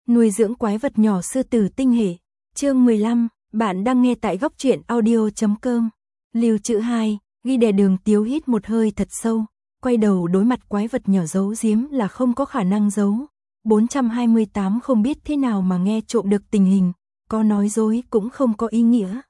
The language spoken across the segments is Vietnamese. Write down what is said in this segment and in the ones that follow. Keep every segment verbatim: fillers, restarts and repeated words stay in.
Nuôi dưỡng quái vật nhỏ sư tử tinh hệ. Chương mười lăm, bạn đang nghe tại góc truyện audio chấm com. Lưu trữ hai, ghi đè Đường Tiếu hít một hơi thật sâu, quay đầu đối mặt quái vật nhỏ giấu giếm là không có khả năng giấu. bốn trăm hai mươi tám không biết thế nào mà nghe trộm được tình hình, có nói dối cũng không có ý nghĩa.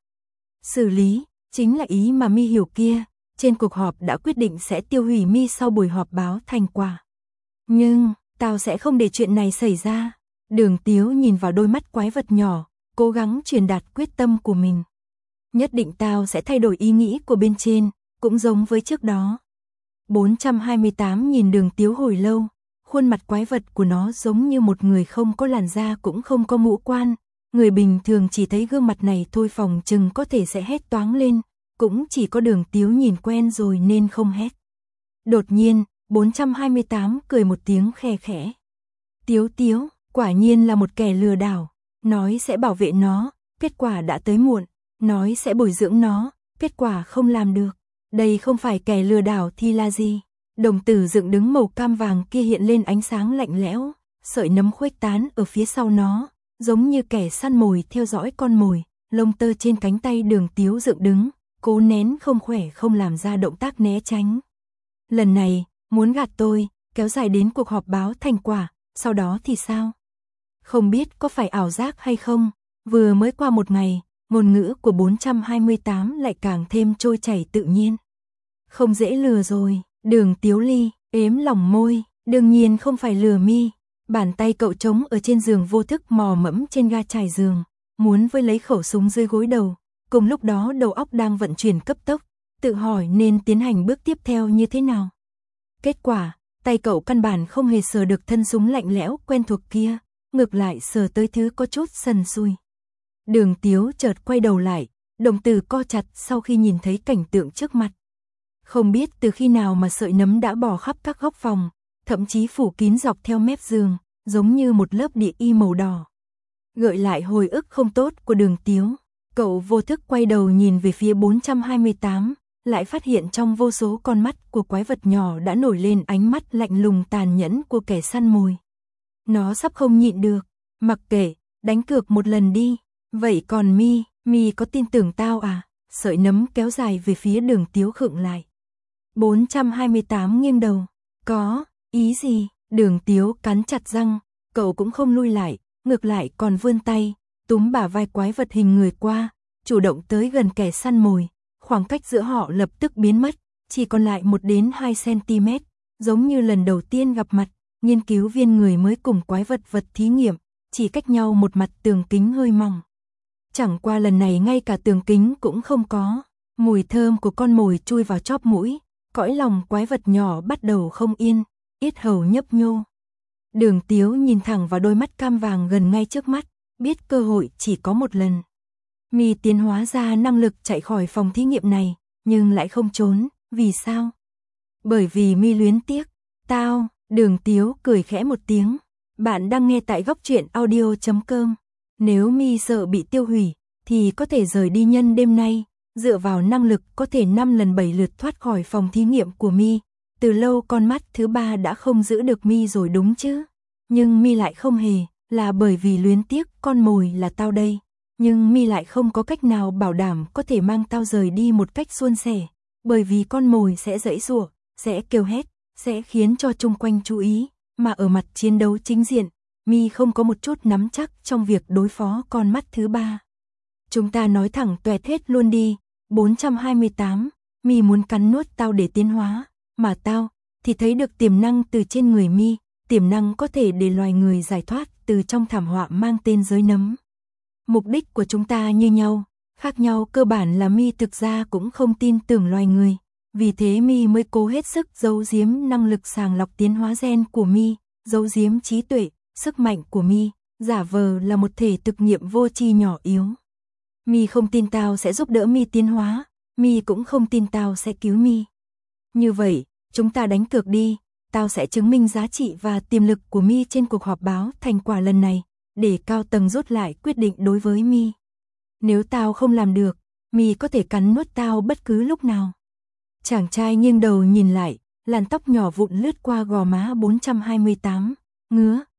Xử lý, chính là ý mà Mi hiểu kia, trên cuộc họp đã quyết định sẽ tiêu hủy Mi sau buổi họp báo thành quả. Nhưng, tao sẽ không để chuyện này xảy ra. Đường Tiếu nhìn vào đôi mắt quái vật nhỏ, cố gắng truyền đạt quyết tâm của mình. Nhất định tao sẽ thay đổi ý nghĩ của bên trên, cũng giống với trước đó. bốn trăm hai mươi tám nhìn Đường Tiếu hồi lâu, khuôn mặt quái vật của nó giống như một người không có làn da cũng không có ngũ quan. Người bình thường chỉ thấy gương mặt này thôi phòng chừng có thể sẽ hét toáng lên, cũng chỉ có Đường Tiếu nhìn quen rồi nên không hét. Đột nhiên, bốn trăm hai mươi tám cười một tiếng khe khẽ. Tiếu Tiếu, quả nhiên là một kẻ lừa đảo, nói sẽ bảo vệ nó, kết quả đã tới muộn, nói sẽ bồi dưỡng nó, kết quả không làm được. Đây không phải kẻ lừa đảo thì là gì? Đồng tử dựng đứng màu cam vàng kia hiện lên ánh sáng lạnh lẽo, sợi nấm khuếch tán ở phía sau nó, giống như kẻ săn mồi theo dõi con mồi, lông tơ trên cánh tay Đường Tiếu dựng đứng, cố nén không khỏe không làm ra động tác né tránh. Lần này, muốn gạt tôi, kéo dài đến cuộc họp báo thành quả, sau đó thì sao? Không biết có phải ảo giác hay không, vừa mới qua một ngày, ngôn ngữ của bốn trăm hai mươi tám lại càng thêm trôi chảy tự nhiên. Không dễ lừa rồi, Đường Tiếu Ly, ếm lòng môi, đương nhiên không phải lừa Mi. Bàn tay cậu trống ở trên giường vô thức mò mẫm trên ga trải giường, muốn với lấy khẩu súng dưới gối đầu, cùng lúc đó đầu óc đang vận chuyển cấp tốc, tự hỏi nên tiến hành bước tiếp theo như thế nào. Kết quả, tay cậu căn bản không hề sờ được thân súng lạnh lẽo quen thuộc kia, ngược lại sờ tới thứ có chút sần sùi. Đường Tiếu chợt quay đầu lại, đồng tử co chặt sau khi nhìn thấy cảnh tượng trước mặt. Không biết từ khi nào mà sợi nấm đã bò khắp các góc phòng, thậm chí phủ kín dọc theo mép giường, giống như một lớp địa y màu đỏ. Gợi lại hồi ức không tốt của Đường Tiếu, cậu vô thức quay đầu nhìn về phía bốn trăm hai mươi tám, lại phát hiện trong vô số con mắt của quái vật nhỏ đã nổi lên ánh mắt lạnh lùng tàn nhẫn của kẻ săn mồi. Nó sắp không nhịn được, mặc kệ, đánh cược một lần đi. Vậy còn Mi, Mi có tin tưởng tao à? Sợi nấm kéo dài về phía Đường Tiếu khựng lại. bốn trăm hai mươi tám nghiêng đầu. Có, ý gì? Đường Tiếu cắn chặt răng, cậu cũng không lui lại, ngược lại còn vươn tay, túm bả vai quái vật hình người qua, chủ động tới gần kẻ săn mồi. Khoảng cách giữa họ lập tức biến mất, chỉ còn lại một đến hai xăng-ti-mét, giống như lần đầu tiên gặp mặt, nghiên cứu viên người mới cùng quái vật vật thí nghiệm, chỉ cách nhau một mặt tường kính hơi mỏng. Chẳng qua lần này ngay cả tường kính cũng không có, mùi thơm của con mồi chui vào chóp mũi, cõi lòng quái vật nhỏ bắt đầu không yên, yết hầu nhấp nhô. Đường Tiếu nhìn thẳng vào đôi mắt cam vàng gần ngay trước mắt, biết cơ hội chỉ có một lần. Mi tiến hóa ra năng lực chạy khỏi phòng thí nghiệm này, nhưng lại không trốn, vì sao? Bởi vì Mi luyến tiếc. Tao, Đường Tiếu cười khẽ một tiếng. Bạn đang nghe tại góc truyện audio chấm com. Nếu Mi sợ bị tiêu hủy, thì có thể rời đi nhân đêm nay, dựa vào năng lực có thể năm lần bảy lượt thoát khỏi phòng thí nghiệm của Mi. Từ lâu con mắt thứ ba đã không giữ được Mi rồi đúng chứ? Nhưng Mi lại không hề, là bởi vì luyến tiếc, con mồi là tao đây. Nhưng Mi lại không có cách nào bảo đảm có thể mang tao rời đi một cách suôn sẻ, bởi vì con mồi sẽ giãy giụa, sẽ kêu hét, sẽ khiến cho chung quanh chú ý, mà ở mặt chiến đấu chính diện, Mi không có một chút nắm chắc trong việc đối phó con mắt thứ ba. Chúng ta nói thẳng toẹt hết luôn đi, bốn trăm hai mươi tám, Mi muốn cắn nuốt tao để tiến hóa, mà tao thì thấy được tiềm năng từ trên người Mi, tiềm năng có thể để loài người giải thoát từ trong thảm họa mang tên giới nấm. Mục đích của chúng ta như nhau, khác nhau cơ bản là Mi thực ra cũng không tin tưởng loài người, vì thế Mi mới cố hết sức giấu giếm năng lực sàng lọc tiến hóa gen của Mi, giấu giếm trí tuệ, sức mạnh của Mi, giả vờ là một thể thực nghiệm vô tri nhỏ yếu. Mi không tin tao sẽ giúp đỡ Mi tiến hóa, Mi cũng không tin tao sẽ cứu Mi. Như vậy, chúng ta đánh cược đi, tao sẽ chứng minh giá trị và tiềm lực của Mi trên cuộc họp báo thành quả lần này, để cao tầng rút lại quyết định đối với Mi. Nếu tao không làm được, Mi có thể cắn nuốt tao bất cứ lúc nào. Chàng trai nghiêng đầu nhìn lại, làn tóc nhỏ vụn lướt qua gò má bốn trăm hai mươi tám, ngứa,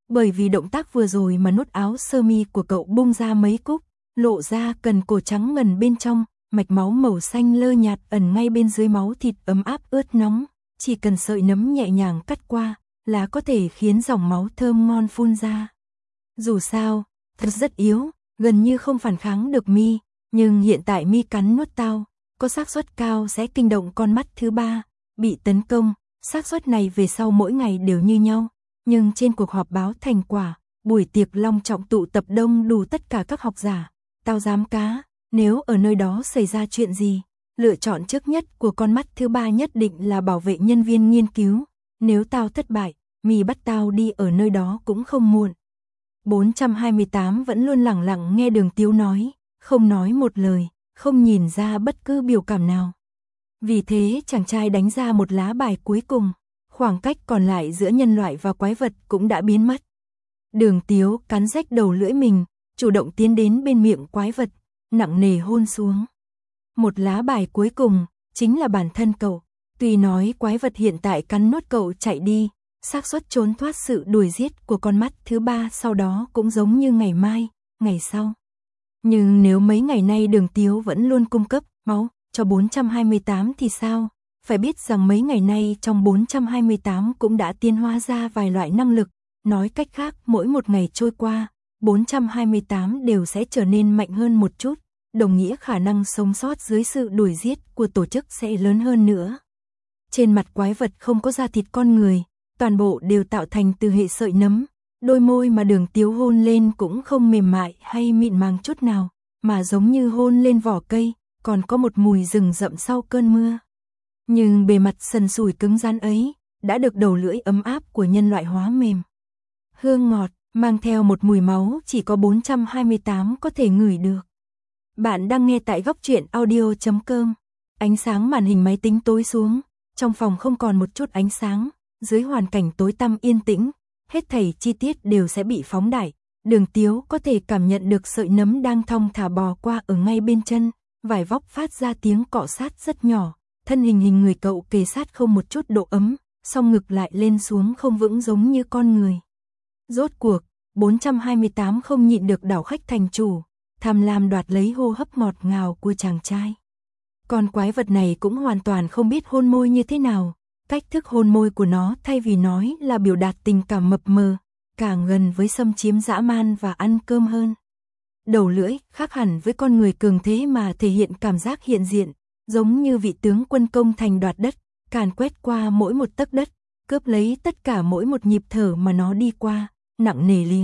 bởi vì động tác vừa rồi mà nút áo sơ mi của cậu bung ra mấy cúc, lộ ra cần cổ trắng ngần bên trong, mạch máu màu xanh lơ nhạt ẩn ngay bên dưới máu thịt ấm áp ướt nóng, chỉ cần sợi nấm nhẹ nhàng cắt qua là có thể khiến dòng máu thơm ngon phun ra. Dù sao, thật rất yếu, gần như không phản kháng được mi, nhưng hiện tại mi cắn nuốt tao, có xác suất cao sẽ kinh động con mắt thứ ba, bị tấn công, xác suất này về sau mỗi ngày đều như nhau, nhưng trên cuộc họp báo thành quả, buổi tiệc long trọng tụ tập đông đủ tất cả các học giả, tao dám cá, nếu ở nơi đó xảy ra chuyện gì, lựa chọn trước nhất của con mắt thứ ba nhất định là bảo vệ nhân viên nghiên cứu, nếu tao thất bại, mi bắt tao đi ở nơi đó cũng không muộn. bốn trăm hai mươi tám vẫn luôn lặng lặng nghe Đường Tiếu nói, không nói một lời, không nhìn ra bất cứ biểu cảm nào. Vì thế chàng trai đánh ra một lá bài cuối cùng, khoảng cách còn lại giữa nhân loại và quái vật cũng đã biến mất. Đường Tiếu cắn rách đầu lưỡi mình, chủ động tiến đến bên miệng quái vật, nặng nề hôn xuống. Một lá bài cuối cùng, chính là bản thân cậu, tuy nói quái vật hiện tại cắn nuốt cậu chạy đi, xác suất trốn thoát sự đuổi giết của con mắt thứ ba sau đó cũng giống như ngày mai, ngày sau. Nhưng nếu mấy ngày nay Đường Tiếu vẫn luôn cung cấp máu cho bốn trăm hai mươi tám thì sao? Phải biết rằng mấy ngày nay trong bốn trăm hai mươi tám cũng đã tiến hóa ra vài loại năng lực, nói cách khác mỗi một ngày trôi qua, bốn trăm hai mươi tám đều sẽ trở nên mạnh hơn một chút, đồng nghĩa khả năng sống sót dưới sự đuổi giết của tổ chức sẽ lớn hơn nữa. Trên mặt quái vật không có da thịt con người, toàn bộ đều tạo thành từ hệ sợi nấm, đôi môi mà Đường Tiếu hôn lên cũng không mềm mại hay mịn màng chút nào, mà giống như hôn lên vỏ cây, còn có một mùi rừng rậm sau cơn mưa. Nhưng bề mặt sần sùi cứng rắn ấy, đã được đầu lưỡi ấm áp của nhân loại hóa mềm. Hương ngọt, mang theo một mùi máu chỉ có bốn trăm hai mươi tám có thể ngửi được. Bạn đang nghe tại góc truyện audio chấm com. Ánh sáng màn hình máy tính tối xuống, trong phòng không còn một chút ánh sáng, dưới hoàn cảnh tối tăm yên tĩnh, hết thảy chi tiết đều sẽ bị phóng đại. Đường Tiếu có thể cảm nhận được sợi nấm đang thong thả bò qua ở ngay bên chân, vải vóc phát ra tiếng cọ sát rất nhỏ, thân hình hình người cậu kề sát không một chút độ ấm, song ngực lại lên xuống không vững giống như con người. Rốt cuộc, bốn trăm hai mươi tám không nhịn được đảo khách thành chủ, tham lam đoạt lấy hô hấp ngọt ngào của chàng trai. Con quái vật này cũng hoàn toàn không biết hôn môi như thế nào, cách thức hôn môi của nó thay vì nói là biểu đạt tình cảm mập mờ, càng gần với xâm chiếm dã man và ăn cơm hơn. Đầu lưỡi khác hẳn với con người cường thế mà thể hiện cảm giác hiện diện, giống như vị tướng quân công thành đoạt đất, càn quét qua mỗi một tấc đất, cướp lấy tất cả mỗi một nhịp thở mà nó đi qua, nặng nề lía.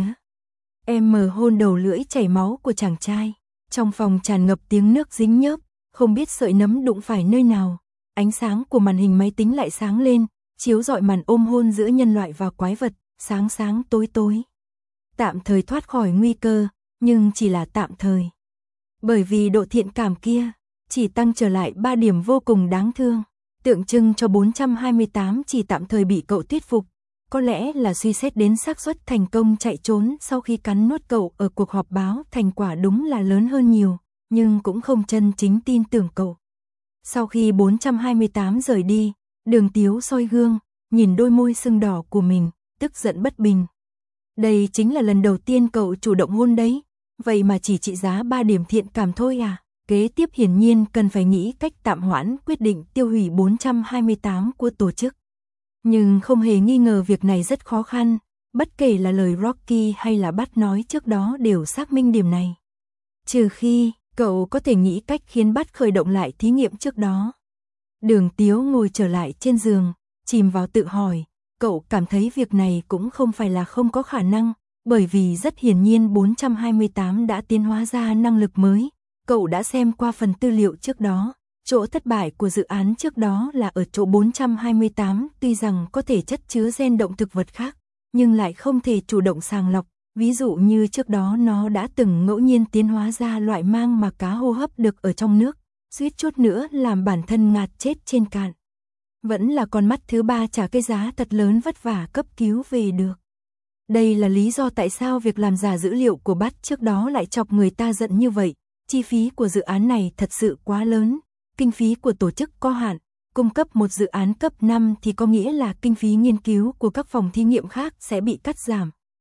Em mờ hôn đầu lưỡi chảy máu của chàng trai, trong phòng tràn ngập tiếng nước dính nhớp, không biết sợi nấm đụng phải nơi nào. Ánh sáng của màn hình máy tính lại sáng lên, chiếu rọi màn ôm hôn giữa nhân loại và quái vật, sáng sáng tối tối. Tạm thời thoát khỏi nguy cơ, nhưng chỉ là tạm thời. Bởi vì độ thiện cảm kia, chỉ tăng trở lại ba điểm vô cùng đáng thương, tượng trưng cho bốn trăm hai mươi tám chỉ tạm thời bị cậu thuyết phục. Có lẽ là suy xét đến xác suất thành công chạy trốn sau khi cắn nuốt cậu ở cuộc họp báo, thành quả đúng là lớn hơn nhiều, nhưng cũng không chân chính tin tưởng cậu. Sau khi bốn trăm hai mươi tám rời đi, Đường Tiếu soi gương, nhìn đôi môi sưng đỏ của mình, tức giận bất bình. Đây chính là lần đầu tiên cậu chủ động hôn đấy, vậy mà chỉ trị giá ba điểm thiện cảm thôi à? Kế tiếp hiển nhiên cần phải nghĩ cách tạm hoãn quyết định tiêu hủy bốn trăm hai mươi tám của tổ chức. Nhưng không hề nghi ngờ việc này rất khó khăn, bất kể là lời Rocky hay là Bắt nói trước đó đều xác minh điểm này. Trừ khi, cậu có thể nghĩ cách khiến Bắt khởi động lại thí nghiệm trước đó. Đường Tiếu ngồi trở lại trên giường, chìm vào tự hỏi, cậu cảm thấy việc này cũng không phải là không có khả năng, bởi vì rất hiển nhiên bốn trăm hai mươi tám đã tiến hóa ra năng lực mới. Cậu đã xem qua phần tư liệu trước đó, chỗ thất bại của dự án trước đó là ở chỗ bốn trăm hai mươi tám, tuy rằng có thể chất chứa gen động thực vật khác, nhưng lại không thể chủ động sàng lọc, ví dụ như trước đó nó đã từng ngẫu nhiên tiến hóa ra loại mang mà cá hô hấp được ở trong nước, suýt chút nữa làm bản thân ngạt chết trên cạn. Vẫn là con mắt thứ ba trả cái giá thật lớn vất vả cấp cứu về được. Đây là lý do tại sao việc làm giả dữ liệu của Bắt trước đó lại chọc người ta giận như vậy. Chi phí của dự án này thật sự quá lớn, kinh phí của tổ chức có hạn, cung cấp một dự án cấp năm thì có nghĩa là kinh phí nghiên cứu của các phòng thí nghiệm khác sẽ bị cắt giảm.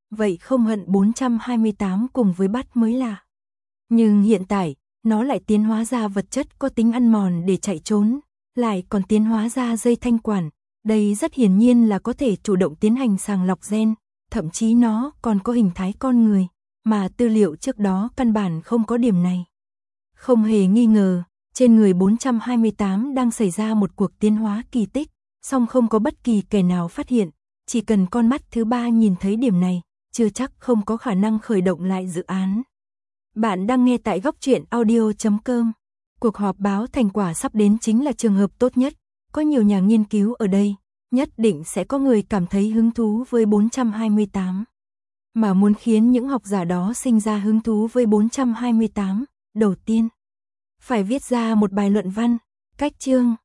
vậy không hận bốn trăm hai mươi tám cùng với bắt mới lạ. Nhưng hiện tại, nó lại tiến hóa ra vật chất có tính ăn mòn để chạy trốn, lại còn tiến hóa ra dây thanh quản. Đây rất hiển nhiên là có thể chủ động tiến hành sàng lọc gen, thậm chí nó còn có hình thái con người, mà tư liệu trước đó căn bản không có điểm này. Không hề nghi ngờ, trên người bốn trăm hai mươi tám đang xảy ra một cuộc tiến hóa kỳ tích, song không có bất kỳ kẻ nào phát hiện, chỉ cần con mắt thứ ba nhìn thấy điểm này, chưa chắc không có khả năng khởi động lại dự án. Bạn đang nghe tại góc truyện audio chấm com. Cuộc họp báo thành quả sắp đến chính là trường hợp tốt nhất, có nhiều nhà nghiên cứu ở đây, nhất định sẽ có người cảm thấy hứng thú với bốn trăm hai mươi tám. Mà muốn khiến những học giả đó sinh ra hứng thú với bốn trăm hai mươi tám, đầu tiên phải viết ra một bài luận văn, cách chương,